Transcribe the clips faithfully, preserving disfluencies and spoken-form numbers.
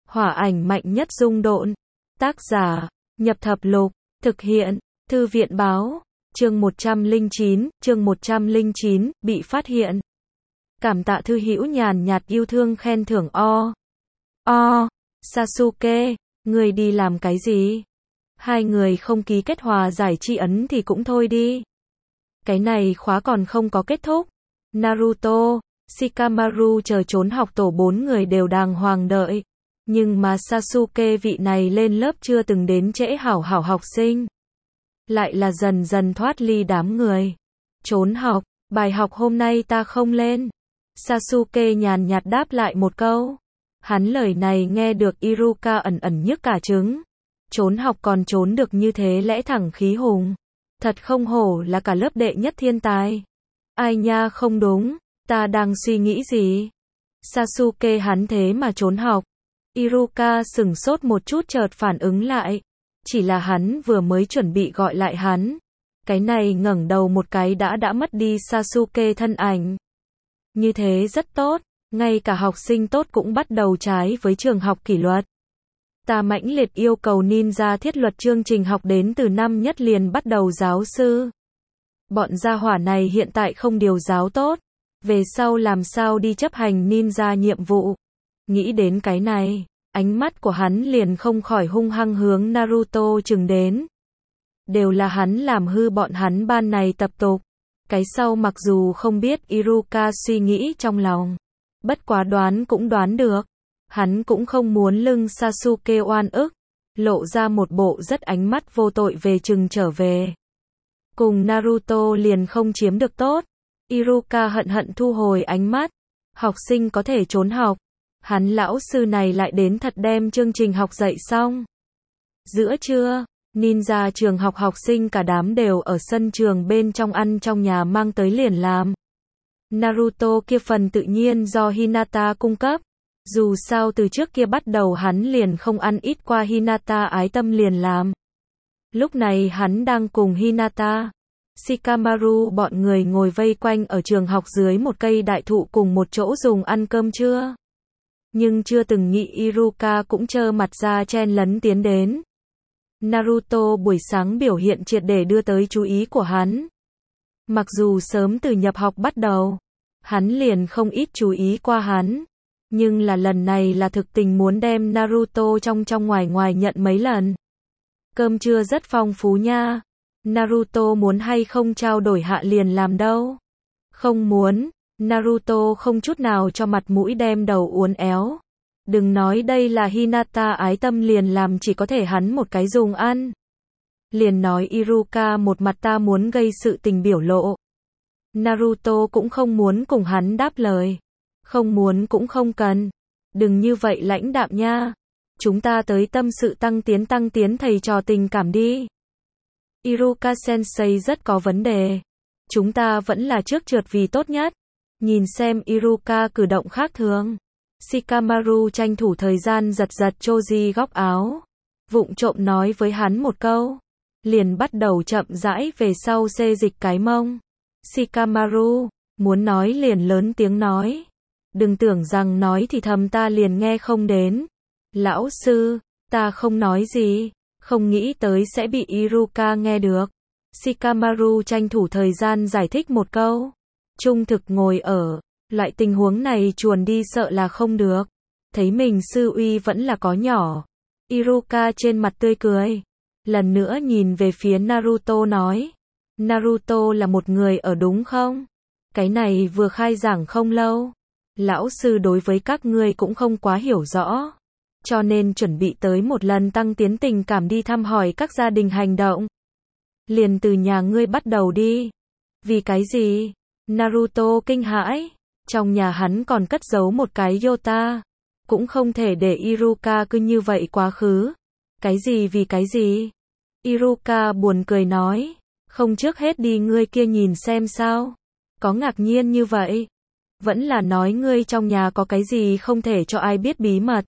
Hỏa ảnh mạnh nhất dung độn. Tác giả, Nhập Thập Lục. Thực hiện, Thư viện báo. Chương một trăm lẻ chín, chương một trăm lẻ chín, bị phát hiện. Cảm tạ thư hữu nhàn nhạt yêu thương khen thưởng o. O. Sasuke, người đi làm cái gì? Hai người không ký kết hòa giải tri ấn thì cũng thôi đi. Cái này khóa còn không có kết thúc. Naruto, Shikamaru chờ trốn học tổ bốn người đều đàng hoàng đợi. Nhưng mà Sasuke vị này lên lớp chưa từng đến trễ hảo hảo học sinh. Lại là dần dần thoát ly đám người. Trốn học, bài học hôm nay ta không lên. Sasuke nhàn nhạt đáp lại một câu. Hắn lời này nghe được Iruka ẩn ẩn nhức cả trứng. Trốn học còn trốn được như thế lẽ thẳng khí hùng. Thật không hổ là cả lớp đệ nhất thiên tài. Ai nha không đúng, ta đang suy nghĩ gì? Sasuke hắn thế mà trốn học. Iruka sửng sốt một chút chợt phản ứng lại. Chỉ là hắn vừa mới chuẩn bị gọi lại hắn. Cái này ngẩng đầu một cái đã đã mất đi Sasuke thân ảnh. Như thế rất tốt, ngay cả học sinh tốt cũng bắt đầu trái với trường học kỷ luật. Ta mãnh liệt yêu cầu ninja thiết luật chương trình học đến từ năm nhất liền bắt đầu giáo sư. Bọn gia hỏa này hiện tại không điều giáo tốt. Về sau làm sao đi chấp hành ninja nhiệm vụ. Nghĩ đến cái này, ánh mắt của hắn liền không khỏi hung hăng hướng Naruto chừng đến. Đều là hắn làm hư bọn hắn ban này tập tục. Cái sau mặc dù không biết Iruka suy nghĩ trong lòng. Bất quá đoán cũng đoán được. Hắn cũng không muốn lưng Sasuke oan ức. Lộ ra một bộ rất ánh mắt vô tội về chừng trở về. Cùng Naruto liền không chiếm được tốt. Iruka hận hận thu hồi ánh mắt. Học sinh có thể trốn học. Hắn lão sư này lại đến thật đem chương trình học dạy xong. Giữa trưa, ninja trường học học sinh cả đám đều ở sân trường bên trong ăn trong nhà mang tới liền làm. Naruto kia phần tự nhiên do Hinata cung cấp. Dù sao từ trước kia bắt đầu hắn liền không ăn ít qua Hinata ái tâm liền làm. Lúc này hắn đang cùng Hinata, Shikamaru bọn người ngồi vây quanh ở trường học dưới một cây đại thụ cùng một chỗ dùng ăn cơm trưa. Nhưng chưa từng nghĩ Iruka cũng trơ mặt ra chen lấn tiến đến. Naruto buổi sáng biểu hiện triệt để đưa tới chú ý của hắn. Mặc dù sớm từ nhập học bắt đầu, hắn liền không ít chú ý qua hắn. Nhưng là lần này là thực tình muốn đem Naruto trong trong ngoài ngoài nhận mấy lần. Cơm trưa rất phong phú nha. Naruto muốn hay không trao đổi hạ liền làm đâu. Không muốn. Naruto không chút nào cho mặt mũi đem đầu uốn éo. Đừng nói đây là Hinata ái tâm liền làm chỉ có thể hắn một cái dùng ăn. Liền nói Iruka một mặt ta muốn gây sự tình biểu lộ. Naruto cũng không muốn cùng hắn đáp lời. Không muốn cũng không cần. Đừng như vậy lãnh đạm nha. Chúng ta tới tâm sự tăng tiến tăng tiến thầy trò tình cảm đi. Iruka sensei rất có vấn đề. Chúng ta vẫn là trước trượt vì tốt nhất. Nhìn xem Iruka cử động khác thường. Shikamaru tranh thủ thời gian giật giật Choji góc áo. Vụng trộm nói với hắn một câu. Liền bắt đầu chậm rãi về sau xê dịch cái mông. Shikamaru, muốn nói liền lớn tiếng nói. Đừng tưởng rằng nói thì thầm ta liền nghe không đến. Lão sư, ta không nói gì. Không nghĩ tới sẽ bị Iruka nghe được. Shikamaru tranh thủ thời gian giải thích một câu. Trung thực ngồi ở, loại tình huống này chuồn đi sợ là không được. Thấy mình sư uy vẫn là có nhỏ. Iruka trên mặt tươi cười. Lần nữa nhìn về phía Naruto nói. Naruto là một người ở đúng không? Cái này vừa khai giảng không lâu. Lão sư đối với các ngươi cũng không quá hiểu rõ. Cho nên chuẩn bị tới một lần tăng tiến tình cảm đi thăm hỏi các gia đình hành động. Liền từ nhà ngươi bắt đầu đi. Vì cái gì? Naruto kinh hãi. Trong nhà hắn còn cất giấu một cái Yota. Cũng không thể để Iruka cứ như vậy quá khứ. Cái gì vì cái gì? Iruka buồn cười nói. Không trước hết đi ngươi kia nhìn xem sao. Có ngạc nhiên như vậy? Vẫn là nói ngươi trong nhà có cái gì không thể cho ai biết bí mật.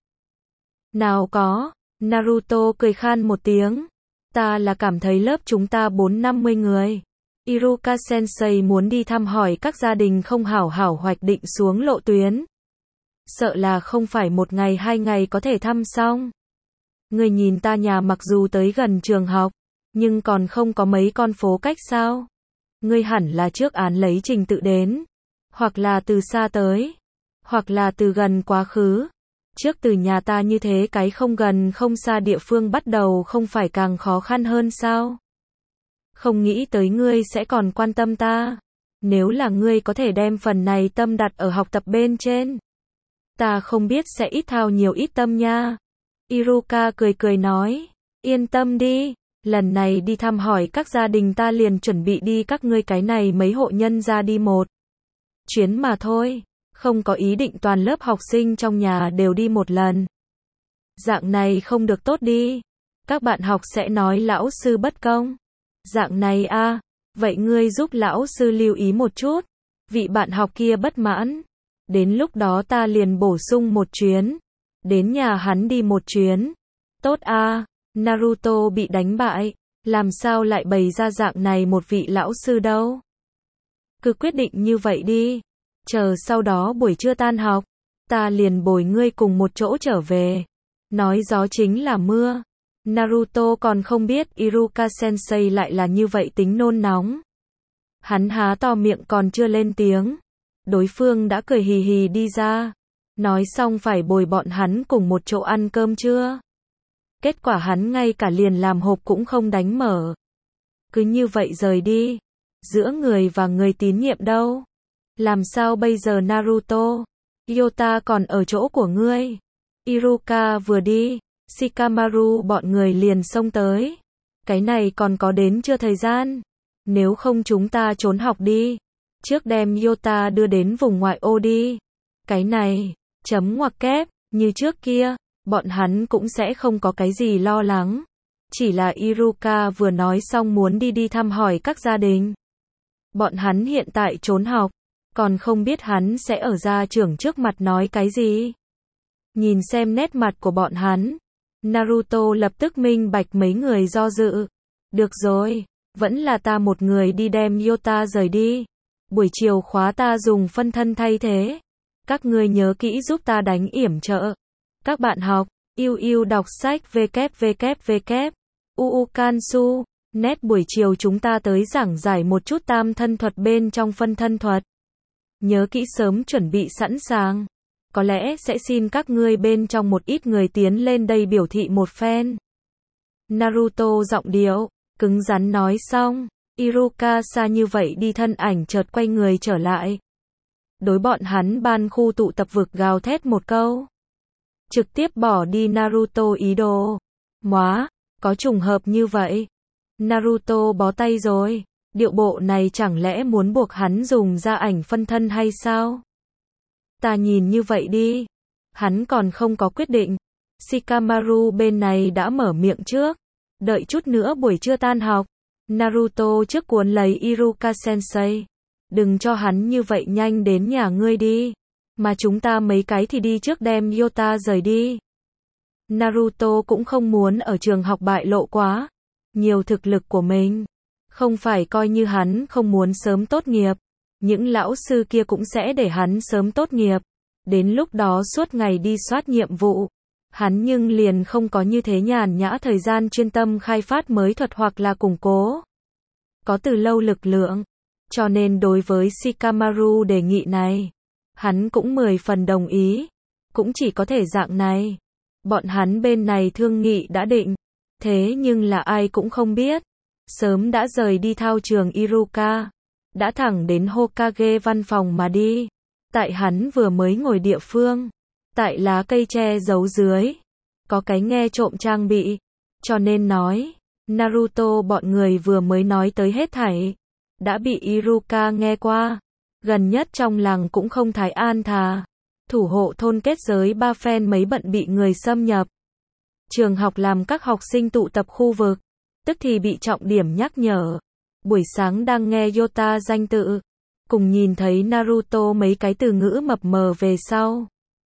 Nào có. Naruto cười khan một tiếng. Ta là cảm thấy lớp chúng ta bốn năm mươi người. Iruka sensei muốn đi thăm hỏi các gia đình không hảo hảo hoạch định xuống lộ tuyến. sợ là không phải một ngày hai ngày có thể thăm xong. Ngươi nhìn ta nhà mặc dù tới gần trường học, nhưng còn không có mấy con phố cách sao? Ngươi hẳn là trước án lấy trình tự đến, hoặc là từ xa tới, hoặc là từ gần quá khứ. Trước từ nhà ta như thế cái không gần không xa địa phương bắt đầu không phải càng khó khăn hơn sao? Không nghĩ tới ngươi sẽ còn quan tâm ta. Nếu là ngươi có thể đem phần này tâm đặt ở học tập bên trên, ta không biết sẽ ít thao nhiều ít tâm nha. Iruka cười cười nói, yên tâm đi, lần này đi thăm hỏi các gia đình ta liền chuẩn bị đi các ngươi cái này mấy hộ nhân ra đi một chuyến mà thôi, không có ý định toàn lớp học sinh trong nhà đều đi một lần. Dạng này không được tốt đi, các bạn học sẽ nói lão sư bất công. Dạng này a, à, vậy ngươi giúp lão sư lưu ý một chút, vị bạn học kia bất mãn, đến lúc đó ta liền bổ sung một chuyến, đến nhà hắn đi một chuyến. Tốt a, à, Naruto bị đánh bại, làm sao lại bày ra dạng này một vị lão sư đâu. Cứ quyết định như vậy đi, chờ sau đó buổi trưa tan học, ta liền bồi ngươi cùng một chỗ trở về. Nói gió chính là mưa. Naruto còn không biết Iruka Sensei lại là như vậy tính nôn nóng. Hắn há to miệng còn chưa lên tiếng, đối phương đã cười hì hì đi ra, nói xong phải bồi bọn hắn cùng một chỗ ăn cơm trưa. Kết quả hắn ngay cả liền làm hộp cũng không đánh mở. Cứ như vậy rời đi. Giữa người và người tín nhiệm đâu? Làm sao bây giờ Naruto? Yota còn ở chỗ của ngươi. Iruka vừa đi, Shikamaru bọn người liền xông tới. Cái này còn có đến chưa thời gian? Nếu không chúng ta trốn học đi. Trước đem Yota đưa đến vùng ngoại ô đi. Cái này, chấm ngoặc kép, như trước kia, bọn hắn cũng sẽ không có cái gì lo lắng. Chỉ là Iruka vừa nói xong muốn đi đi thăm hỏi các gia đình. Bọn hắn hiện tại trốn học, còn không biết hắn sẽ ở gia trưởng trước mặt nói cái gì. Nhìn xem nét mặt của bọn hắn, Naruto lập tức minh bạch mấy người do dự. Được rồi, vẫn là ta một người đi đem Yota rời đi. Buổi chiều khóa ta dùng phân thân thay thế. Các ngươi nhớ kỹ giúp ta đánh yểm trợ. Các bạn học, yêu yêu đọc sách www. Uukansu. Net buổi chiều chúng ta tới giảng giải một chút tam thân thuật bên trong phân thân thuật. Nhớ kỹ sớm chuẩn bị sẵn sàng. Có lẽ sẽ xin các ngươi bên trong một ít người tiến lên đây biểu thị một phen. Naruto giọng điệu cứng rắn nói xong, Iruka xa như vậy đi thân ảnh chợt quay người trở lại. Đối bọn hắn ban khu tụ tập vực gào thét một câu. Trực tiếp bỏ đi Naruto ý đồ. Móa, có trùng hợp như vậy. Naruto bó tay rồi. Điệu bộ này chẳng lẽ muốn buộc hắn dùng ra ảnh phân thân hay sao? Ta nhìn như vậy đi. Hắn còn không có quyết định. Shikamaru bên này đã mở miệng trước. Đợi chút nữa buổi trưa tan học. Naruto trước cuốn lấy Iruka Sensei. Đừng cho hắn như vậy nhanh đến nhà ngươi đi. Mà chúng ta mấy cái thì đi trước đem Yota rời đi. Naruto cũng không muốn ở trường học bại lộ quá nhiều thực lực của mình. Không phải coi như hắn không muốn sớm tốt nghiệp. Những lão sư kia cũng sẽ để hắn sớm tốt nghiệp. Đến lúc đó suốt ngày đi soát nhiệm vụ. Hắn nhưng liền không có như thế nhàn nhã thời gian chuyên tâm khai phát mới thuật hoặc là củng cố. Có từ lâu lực lượng. Cho nên đối với Shikamaru đề nghị này, hắn cũng mười phần đồng ý. Cũng chỉ có thể dạng này. Bọn hắn bên này thương nghị đã định. Thế nhưng là ai cũng không biết. Sớm đã rời đi thao trường Iruka. Đã thẳng đến Hokage văn phòng mà đi. Tại hắn vừa mới ngồi địa phương. Tại lá cây tre giấu dưới. Có cái nghe trộm trang bị. Cho nên nói. Naruto bọn người vừa mới nói tới hết thảy. Đã bị Iruka nghe qua. Gần nhất trong làng cũng không thái an thà. Thủ hộ thôn kết giới ba phen mấy bận bị người xâm nhập. Trường học làm các học sinh tụ tập khu vực. Tức thì bị trọng điểm nhắc nhở. Buổi sáng đang nghe Yota danh tự. Cùng nhìn thấy Naruto mấy cái từ ngữ mập mờ về sau.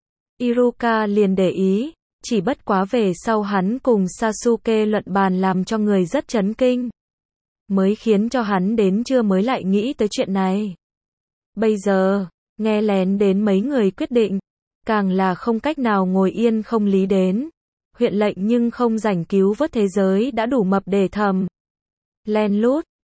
Iruka liền để ý. Chỉ bất quá về sau hắn cùng Sasuke luận bàn làm cho người rất chấn kinh. Mới khiến cho hắn đến trưa mới lại nghĩ tới chuyện này. Bây giờ, nghe lén đến mấy người quyết định. Càng là không cách nào ngồi yên không lý đến. Huyện lệnh nhưng không rảnh cứu vớt thế giới đã đủ mập để thầm. Len lút.